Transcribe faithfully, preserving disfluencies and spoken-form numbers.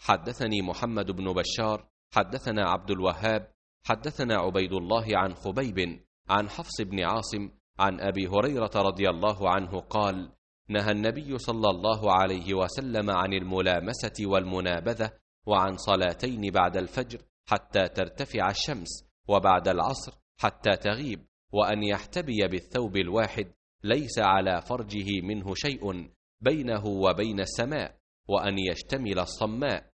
حدثني محمد بن بشار حدثنا عبد الوهاب حدثنا عبيد الله عن خبيب عن حفص بن عاصم عن أبي هريرة رضي الله عنه قال: نهى النبي صلى الله عليه وسلم عن الملامسة والمنابذة، وعن صلاتين بعد الفجر حتى ترتفع الشمس، وبعد العصر حتى تغيب، وأن يحتبي بالثوب الواحد ليس على فرجه منه شيء بينه وبين السماء، وأن يشتمل الصماء،